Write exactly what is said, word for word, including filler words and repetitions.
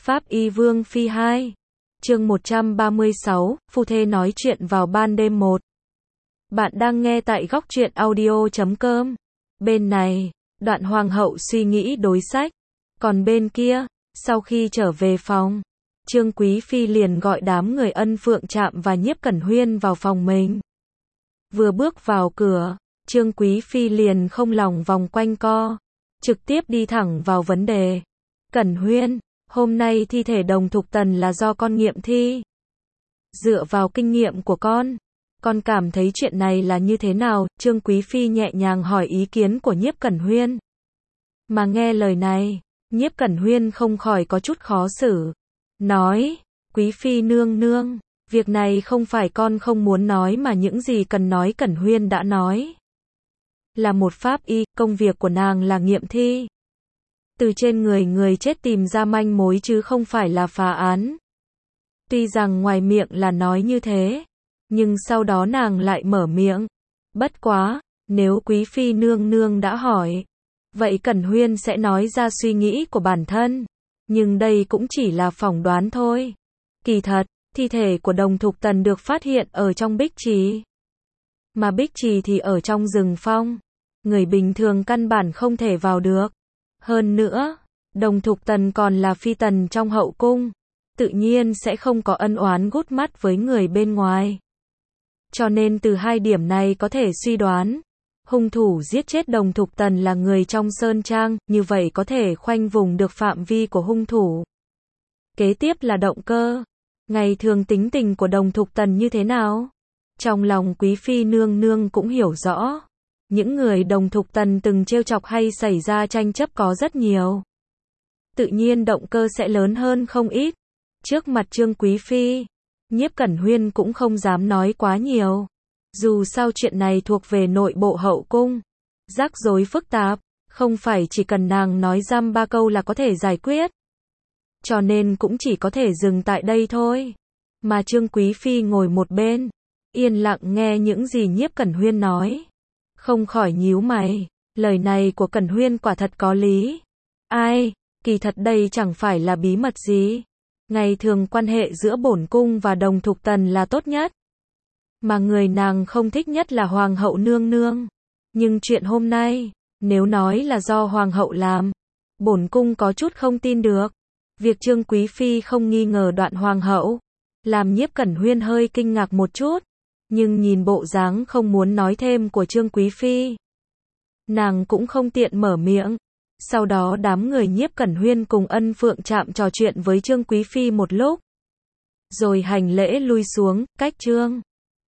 Pháp Y Vương Phi hai. Chương một trăm ba mươi sáu, phu thê nói chuyện vào ban đêm một. Bạn đang nghe tại góc truyện audio chấm com. Bên này, Đoạn Hoàng hậu suy nghĩ đối sách. Còn bên kia, sau khi trở về phòng, Trương Quý Phi liền gọi đám người Ân Phượng Trạm và Nhiếp Cẩn Huyên vào phòng mình. Vừa bước vào cửa, Trương Quý Phi liền không lòng vòng quanh co, trực tiếp đi thẳng vào vấn đề. Cẩn Huyên, hôm nay thi thể Đồng Thục Tần là do con nghiệm thi. Dựa vào kinh nghiệm của con, con cảm thấy chuyện này là như thế nào? Trương Quý Phi nhẹ nhàng hỏi ý kiến của Nhiếp Cẩn Huyên. Mà nghe lời này, Nhiếp Cẩn Huyên không khỏi có chút khó xử. Nói, Quý Phi nương nương, việc này không phải con không muốn nói mà những gì cần nói Cẩn Huyên đã nói. Là một pháp y, công việc của nàng là nghiệm thi. Từ trên người người chết tìm ra manh mối chứ không phải là phá án. Tuy rằng ngoài miệng là nói như thế, nhưng sau đó nàng lại mở miệng. Bất quá, nếu Quý Phi nương nương đã hỏi, vậy Cẩn Huyên sẽ nói ra suy nghĩ của bản thân. Nhưng đây cũng chỉ là phỏng đoán thôi. Kỳ thật, thi thể của Đồng Thục Tần được phát hiện ở trong Bích Trì. Mà Bích Trì thì ở trong rừng phong. Người bình thường căn bản không thể vào được. Hơn nữa, Đồng Thục Tần còn là phi tần trong hậu cung. Tự nhiên sẽ không có ân oán gút mắt với người bên ngoài. Cho nên từ hai điểm này có thể suy đoán, hung thủ giết chết Đồng Thục Tần là người trong Sơn Trang, như vậy có thể khoanh vùng được phạm vi của hung thủ. Kế tiếp là động cơ. Ngày thường tính tình của Đồng Thục Tần như thế nào? Trong lòng Quý Phi nương nương cũng hiểu rõ. Những người Đồng Thục Tần từng trêu chọc hay xảy ra tranh chấp có rất nhiều. Tự nhiên động cơ sẽ lớn hơn không ít. Trước mặt Trương Quý Phi, Nhiếp Cẩn Huyên cũng không dám nói quá nhiều. Dù sao chuyện này thuộc về nội bộ hậu cung. Rắc rối phức tạp, không phải chỉ cần nàng nói dăm ba câu là có thể giải quyết. Cho nên cũng chỉ có thể dừng tại đây thôi. Mà Trương Quý Phi ngồi một bên, yên lặng nghe những gì Nhiếp Cẩn Huyên nói. Không khỏi nhíu mày, lời này của Cẩn Huyên quả thật có lý. Ai, kỳ thật đây chẳng phải là bí mật gì. Ngày thường quan hệ giữa bổn cung và Đồng Thục Tần là tốt nhất. Mà người nàng không thích nhất là Hoàng hậu nương nương. Nhưng chuyện hôm nay, nếu nói là do Hoàng hậu làm, bổn cung có chút không tin được. Việc Trương Quý Phi không nghi ngờ Đoạn Hoàng hậu, làm Nhiếp Cẩn Huyên hơi kinh ngạc một chút. Nhưng nhìn bộ dáng không muốn nói thêm của Trương Quý Phi, nàng cũng không tiện mở miệng. Sau đó đám người Nhiếp Cẩn Huyên cùng Ân Phượng Trạm trò chuyện với Trương Quý Phi một lúc. Rồi hành lễ lui xuống, cách Trương